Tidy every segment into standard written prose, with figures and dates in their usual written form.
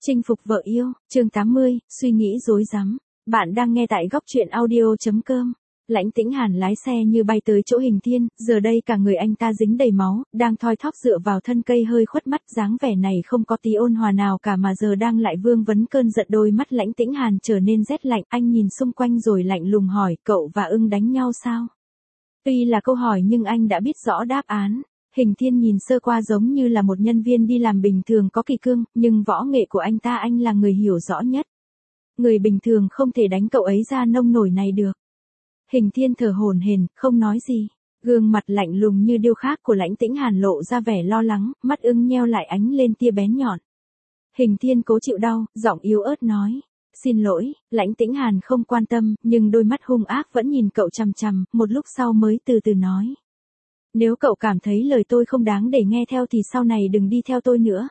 Chinh phục vợ yêu, chương 80, suy nghĩ rối rắm. Bạn đang nghe tại góc truyện audio.com. Lãnh Tĩnh Hàn lái xe như bay tới chỗ Hình Thiên, giờ đây cả người anh ta dính đầy máu, đang thoi thóp dựa vào thân cây hơi khuất mắt, dáng vẻ này không có tí ôn hòa nào cả mà giờ đang lại vương vấn cơn giận. Đôi mắt Lãnh Tĩnh Hàn trở nên rét lạnh, anh nhìn xung quanh rồi lạnh lùng hỏi, cậu và ưng đánh nhau sao? Tuy là câu hỏi nhưng anh đã biết rõ đáp án. Hình Thiên nhìn sơ qua giống như là một nhân viên đi làm bình thường có kỳ cương, nhưng võ nghệ của anh ta anh là người hiểu rõ nhất. Người bình thường không thể đánh cậu ấy ra nông nổi này được. Hình Thiên thở hổn hển, không nói gì. Gương mặt lạnh lùng như điêu khắc của Lãnh Tĩnh Hàn lộ ra vẻ lo lắng, mắt ưng nheo lại ánh lên tia bén nhọn. Hình Thiên cố chịu đau, giọng yếu ớt nói. Xin lỗi, Lãnh Tĩnh Hàn không quan tâm, nhưng đôi mắt hung ác vẫn nhìn cậu chằm chằm, một lúc sau mới từ từ nói. Nếu cậu cảm thấy lời tôi không đáng để nghe theo thì sau này đừng đi theo tôi nữa.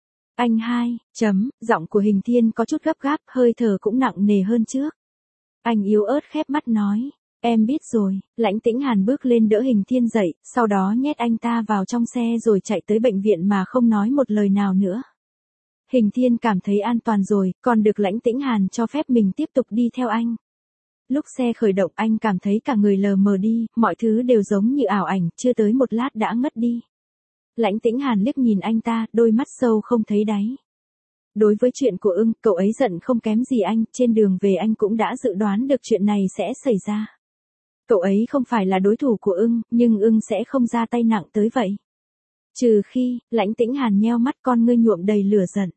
Anh hai, giọng của Hình Thiên có chút gấp gáp, hơi thở cũng nặng nề hơn trước. Anh yếu ớt khép mắt nói, em biết rồi. Lãnh Tĩnh Hàn bước lên đỡ Hình Thiên dậy, sau đó nhét anh ta vào trong xe rồi chạy tới bệnh viện mà không nói một lời nào nữa. Hình Thiên cảm thấy an toàn rồi, còn được Lãnh Tĩnh Hàn cho phép mình tiếp tục đi theo anh. Lúc xe khởi động anh cảm thấy cả người lờ mờ đi, mọi thứ đều giống như ảo ảnh, chưa tới một lát đã ngất đi. Lãnh Tĩnh Hàn liếc nhìn anh ta, đôi mắt sâu không thấy đáy. Đối với chuyện của ưng, cậu ấy giận không kém gì anh, trên đường về anh cũng đã dự đoán được chuyện này sẽ xảy ra. Cậu ấy không phải là đối thủ của ưng, nhưng ưng sẽ không ra tay nặng tới vậy. Trừ khi, Lãnh Tĩnh Hàn nheo mắt, con ngươi nhuộm đầy lửa giận.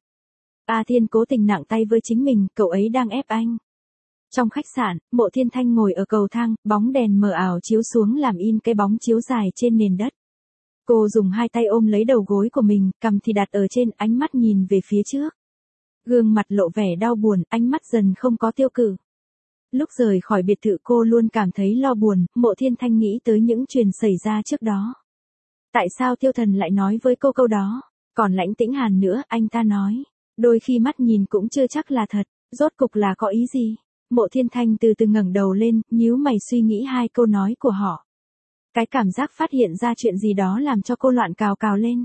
A Thiên cố tình nặng tay với chính mình, cậu ấy đang ép anh. Trong khách sạn, Mộ Thiên Thanh ngồi ở cầu thang, bóng đèn mờ ảo chiếu xuống làm in cái bóng chiếu dài trên nền đất. Cô dùng hai tay ôm lấy đầu gối của mình, cằm thì đặt ở trên, ánh mắt nhìn về phía trước. Gương mặt lộ vẻ đau buồn, ánh mắt dần không có tiêu cự. Lúc rời khỏi biệt thự cô luôn cảm thấy lo buồn, Mộ Thiên Thanh nghĩ tới những chuyện xảy ra trước đó. Tại sao Tiêu Thần lại nói với cô câu đó? Còn Lãnh Tĩnh Hàn nữa, anh ta nói. Đôi khi mắt nhìn cũng chưa chắc là thật, rốt cục là có ý gì? Mộ Thiên Thanh từ từ ngẩng đầu lên, nhíu mày suy nghĩ hai câu nói của họ. Cái cảm giác phát hiện ra chuyện gì đó làm cho cô loạn cào cào lên.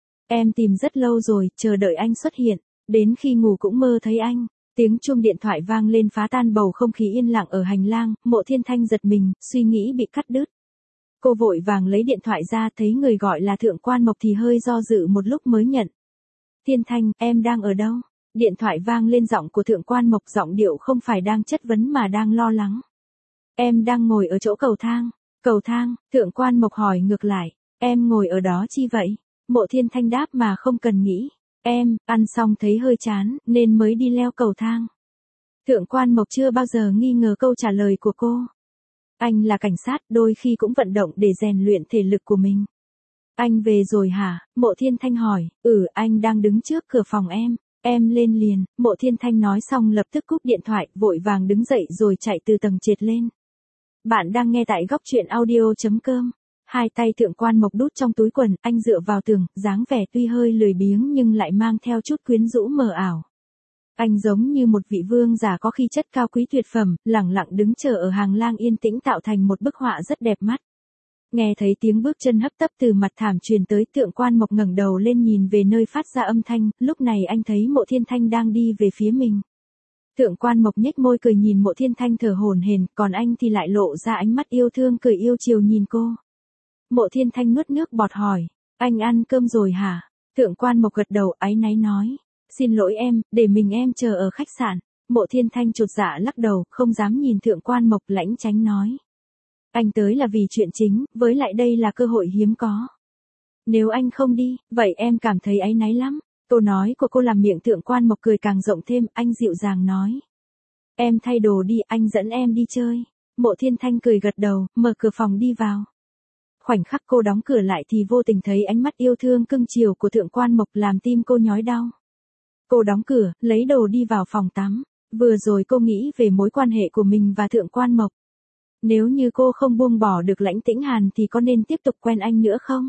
Em tìm rất lâu rồi, chờ đợi anh xuất hiện, đến khi ngủ cũng mơ thấy anh. Tiếng chuông điện thoại vang lên phá tan bầu không khí yên lặng ở hành lang, Mộ Thiên Thanh giật mình, suy nghĩ bị cắt đứt. Cô vội vàng lấy điện thoại ra, thấy người gọi là Thượng Quan Mộc thì hơi do dự một lúc mới nhận. Thiên Thanh, em đang ở đâu? Điện thoại vang lên giọng của Thượng Quan Mộc, giọng điệu không phải đang chất vấn mà đang lo lắng. Em đang ngồi ở chỗ cầu thang. Cầu thang, Thượng Quan Mộc hỏi ngược lại. Em ngồi ở đó chi vậy? Mộ Thiên Thanh đáp mà không cần nghĩ. Em, ăn xong thấy hơi chán, nên mới đi leo cầu thang. Thượng Quan Mộc chưa bao giờ nghi ngờ câu trả lời của cô. Anh là cảnh sát, đôi khi cũng vận động để rèn luyện thể lực của mình. Anh về rồi hả? Mộ Thiên Thanh hỏi. Anh đang đứng trước cửa phòng em. Em lên liền. Mộ Thiên Thanh nói xong lập tức cúp điện thoại, vội vàng đứng dậy rồi chạy từ tầng trệt lên. Bạn đang nghe tại góc truyện audio.com. Hai tay Thượng Quan Mộc đút trong túi quần, anh dựa vào tường, dáng vẻ tuy hơi lười biếng nhưng lại mang theo chút quyến rũ mờ ảo. Anh giống như một vị vương giả có khí chất cao quý tuyệt phẩm, lẳng lặng đứng chờ ở hàng lang yên tĩnh tạo thành một bức họa rất đẹp mắt. Nghe thấy tiếng bước chân hấp tấp từ mặt thảm truyền tới, Thượng Quan Mộc ngẩng đầu lên nhìn về nơi phát ra âm thanh, lúc này anh thấy Mộ Thiên Thanh đang đi về phía mình. Thượng Quan Mộc nhếch môi cười nhìn Mộ Thiên Thanh thở hổn hển, còn anh thì lại lộ ra ánh mắt yêu thương cười yêu chiều nhìn cô. Mộ Thiên Thanh nuốt nước bọt hỏi, anh ăn cơm rồi hả? Thượng Quan Mộc gật đầu áy náy nói, xin lỗi em, để mình em chờ ở khách sạn. Mộ Thiên Thanh chột dạ lắc đầu, không dám nhìn Thượng Quan Mộc, lãnh tránh nói. Anh tới là vì chuyện chính, với lại đây là cơ hội hiếm có. Nếu anh không đi, vậy em cảm thấy áy náy lắm. Câu nói của cô làm miệng Thượng Quan Mộc cười càng rộng thêm, anh dịu dàng nói. Em thay đồ đi, anh dẫn em đi chơi. Mộ Thiên Thanh cười gật đầu, mở cửa phòng đi vào. Khoảnh khắc cô đóng cửa lại thì vô tình thấy ánh mắt yêu thương cưng chiều của Thượng Quan Mộc làm tim cô nhói đau. Cô đóng cửa, lấy đồ đi vào phòng tắm. Vừa rồi cô nghĩ về mối quan hệ của mình và Thượng Quan Mộc. Nếu như cô không buông bỏ được Lãnh Tĩnh Hàn thì có nên tiếp tục quen anh nữa không?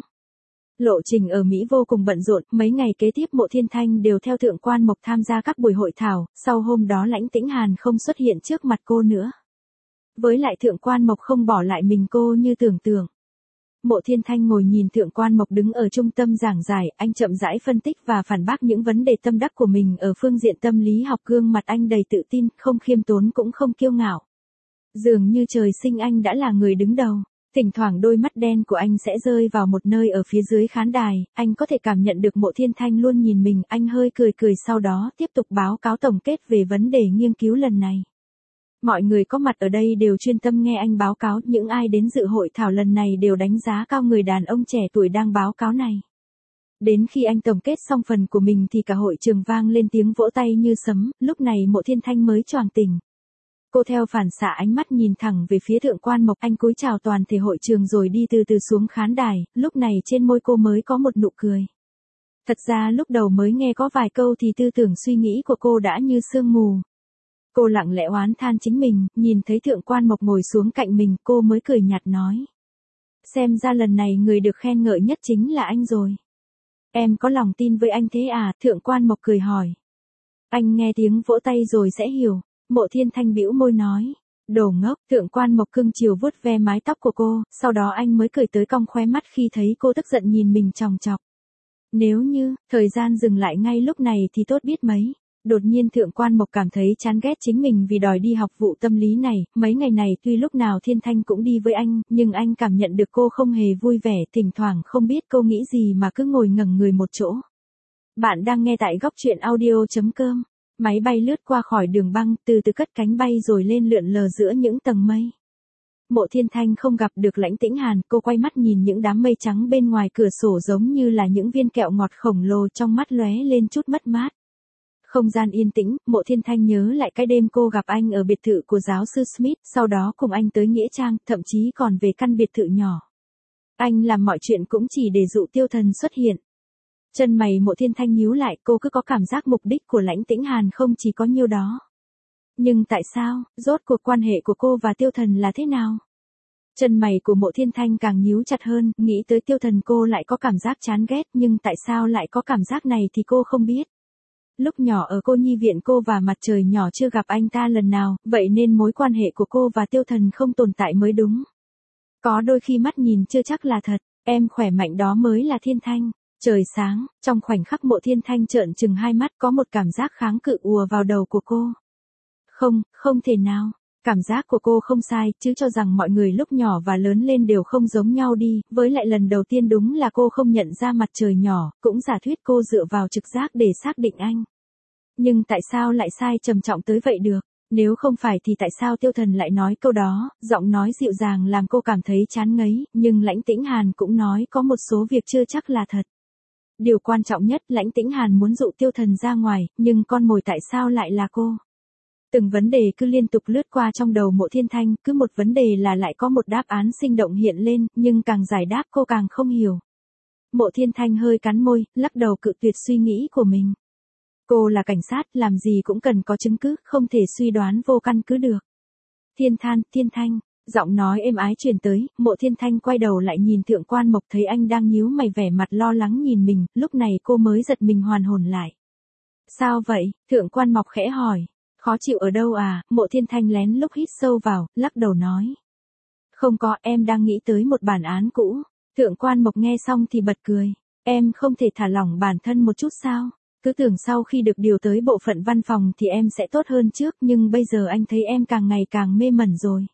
Lộ trình ở Mỹ vô cùng bận rộn, mấy ngày kế tiếp Mộ Thiên Thanh đều theo Thượng Quan Mộc tham gia các buổi hội thảo, sau hôm đó Lãnh Tĩnh Hàn không xuất hiện trước mặt cô nữa. Với lại Thượng Quan Mộc không bỏ lại mình cô như tưởng tượng. Mộ Thiên Thanh ngồi nhìn Thượng Quan Mộc đứng ở trung tâm giảng giải, anh chậm rãi phân tích và phản bác những vấn đề tâm đắc của mình ở phương diện tâm lý học. Gương mặt anh đầy tự tin, không khiêm tốn cũng không kiêu ngạo. Dường như trời sinh anh đã là người đứng đầu. Thỉnh thoảng đôi mắt đen của anh sẽ rơi vào một nơi ở phía dưới khán đài, anh có thể cảm nhận được Mộ Thiên Thanh luôn nhìn mình, anh hơi cười cười sau đó tiếp tục báo cáo tổng kết về vấn đề nghiên cứu lần này. Mọi người có mặt ở đây đều chuyên tâm nghe anh báo cáo, những ai đến dự hội thảo lần này đều đánh giá cao người đàn ông trẻ tuổi đang báo cáo này. Đến khi anh tổng kết xong phần của mình thì cả hội trường vang lên tiếng vỗ tay như sấm, lúc này Mộ Thiên Thanh mới choàng tỉnh. Cô theo phản xạ ánh mắt nhìn thẳng về phía Thượng Quan Mộc, anh cúi chào toàn thể hội trường rồi đi từ từ xuống khán đài, lúc này trên môi cô mới có một nụ cười. Thật ra lúc đầu mới nghe có vài câu thì tư tưởng suy nghĩ của cô đã như sương mù. Cô lặng lẽ oán than chính mình, nhìn thấy Thượng Quan Mộc ngồi xuống cạnh mình, cô mới cười nhạt nói. Xem ra lần này người được khen ngợi nhất chính là anh rồi. Em có lòng tin với anh thế à? Thượng Quan Mộc cười hỏi. Anh nghe tiếng vỗ tay rồi sẽ hiểu. Mộ Thiên Thanh bĩu môi nói. Đồ ngốc. Thượng Quan Mộc cưng chiều vuốt ve mái tóc của cô, sau đó anh mới cười tới cong khóe mắt khi thấy cô tức giận nhìn mình chòng chọc. Nếu như thời gian dừng lại ngay lúc này thì tốt biết mấy. Đột nhiên Thượng Quan Mộc cảm thấy chán ghét chính mình vì đòi đi học vụ tâm lý này, mấy ngày này tuy lúc nào Thiên Thanh cũng đi với anh, nhưng anh cảm nhận được cô không hề vui vẻ, thỉnh thoảng không biết cô nghĩ gì mà cứ ngồi ngẩn người một chỗ. Bạn đang nghe tại góc truyện audio.com. Máy bay lướt qua khỏi đường băng, từ từ cất cánh bay rồi lên lượn lờ giữa những tầng mây. Mộ Thiên Thanh không gặp được Lãnh Tĩnh Hàn, cô quay mắt nhìn những đám mây trắng bên ngoài cửa sổ giống như là những viên kẹo ngọt khổng lồ, trong mắt lóe lên chút mất mát. Không gian yên tĩnh, Mộ Thiên Thanh nhớ lại cái đêm cô gặp anh ở biệt thự của giáo sư Smith, sau đó cùng anh tới Nghĩa Trang, thậm chí còn về căn biệt thự nhỏ. Anh làm mọi chuyện cũng chỉ để dụ Tiêu Thần xuất hiện. Chân mày Mộ Thiên Thanh nhíu lại, cô cứ có cảm giác mục đích của Lãnh Tĩnh Hàn không chỉ có nhiêu đó. Nhưng tại sao, rốt cuộc quan hệ của cô và Tiêu Thần là thế nào? Chân mày của Mộ Thiên Thanh càng nhíu chặt hơn, nghĩ tới Tiêu Thần cô lại có cảm giác chán ghét, nhưng tại sao lại có cảm giác này thì cô không biết. Lúc nhỏ ở cô nhi viện cô và Mặt Trời nhỏ chưa gặp anh ta lần nào, vậy nên mối quan hệ của cô và Tiêu Thần không tồn tại mới đúng. Có đôi khi mắt nhìn chưa chắc là thật, em khỏe mạnh đó mới là Thiên Thanh. Trời sáng, trong khoảnh khắc Mộ Thiên Thanh trợn trừng hai mắt, có một cảm giác kháng cự ùa vào đầu của cô. Không thể nào. Cảm giác của cô không sai, chứ cho rằng mọi người lúc nhỏ và lớn lên đều không giống nhau đi, với lại lần đầu tiên đúng là cô không nhận ra Mặt Trời nhỏ, cũng giả thuyết cô dựa vào trực giác để xác định anh. Nhưng tại sao lại sai trầm trọng tới vậy được? Nếu không phải thì tại sao Tiêu Thần lại nói câu đó, giọng nói dịu dàng làm cô cảm thấy chán ngấy, nhưng Lãnh Tĩnh Hàn cũng nói có một số việc chưa chắc là thật. Điều quan trọng nhất, Lãnh Tĩnh Hàn muốn dụ Tiêu Thần ra ngoài, nhưng con mồi tại sao lại là cô? Từng vấn đề cứ liên tục lướt qua trong đầu Mộ Thiên Thanh, cứ một vấn đề là lại có một đáp án sinh động hiện lên, nhưng càng giải đáp cô càng không hiểu. Mộ Thiên Thanh hơi cắn môi, lắc đầu cự tuyệt suy nghĩ của mình. Cô là cảnh sát, làm gì cũng cần có chứng cứ, không thể suy đoán vô căn cứ được. Thiên Thanh, giọng nói êm ái truyền tới, Mộ Thiên Thanh quay đầu lại nhìn Thượng Quan Mộc, thấy anh đang nhíu mày vẻ mặt lo lắng nhìn mình, lúc này cô mới giật mình hoàn hồn lại. Sao vậy? Thượng Quan Mộc khẽ hỏi. Khó chịu ở đâu à? Mộ Thiên Thanh lén lúc hít sâu vào, lắc đầu nói. Không có, em đang nghĩ tới một bản án cũ. Thượng Quan Mộc nghe xong thì bật cười. Em không thể thả lỏng bản thân một chút sao? Cứ tưởng sau khi được điều tới bộ phận văn phòng thì em sẽ tốt hơn trước, nhưng bây giờ anh thấy em càng ngày càng mê mẩn rồi.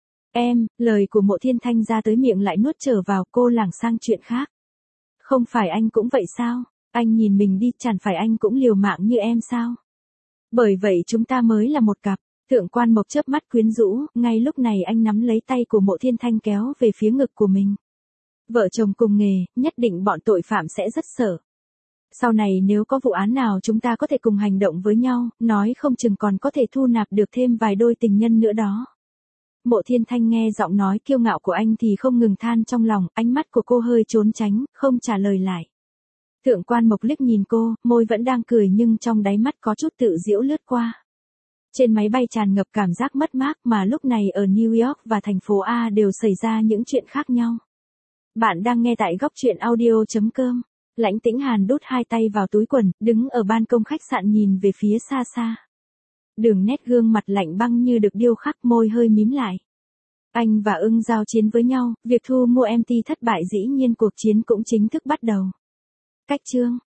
Em, lời của Mộ Thiên Thanh ra tới miệng lại nuốt trở vào, cô lảng sang chuyện khác. Không phải anh cũng vậy sao? Anh nhìn mình đi, chẳng phải anh cũng liều mạng như em sao? Bởi vậy chúng ta mới là một cặp. Thượng Quan Mộc chớp mắt quyến rũ, ngay lúc này anh nắm lấy tay của Mộ Thiên Thanh kéo về phía ngực của mình. Vợ chồng cùng nghề, nhất định bọn tội phạm sẽ rất sợ. Sau này nếu có vụ án nào chúng ta có thể cùng hành động với nhau, nói không chừng còn có thể thu nạp được thêm vài đôi tình nhân nữa đó. Mộ Thiên Thanh nghe giọng nói kiêu ngạo của anh thì không ngừng than trong lòng, ánh mắt của cô hơi trốn tránh, không trả lời lại. Thượng Quan Mộc liếc nhìn cô, môi vẫn đang cười nhưng trong đáy mắt có chút tự giễu lướt qua. Trên máy bay tràn ngập cảm giác mất mát mà lúc này ở New York và thành phố A đều xảy ra những chuyện khác nhau. Bạn đang nghe tại góc truyện audio.com. Lãnh Tĩnh Hàn đút hai tay vào túi quần, đứng ở ban công khách sạn nhìn về phía xa xa. Đường nét gương mặt lạnh băng như được điêu khắc, môi hơi mím lại. Anh và ưng giao chiến với nhau, việc thu mua MT thất bại dĩ nhiên cuộc chiến cũng chính thức bắt đầu. Cách chương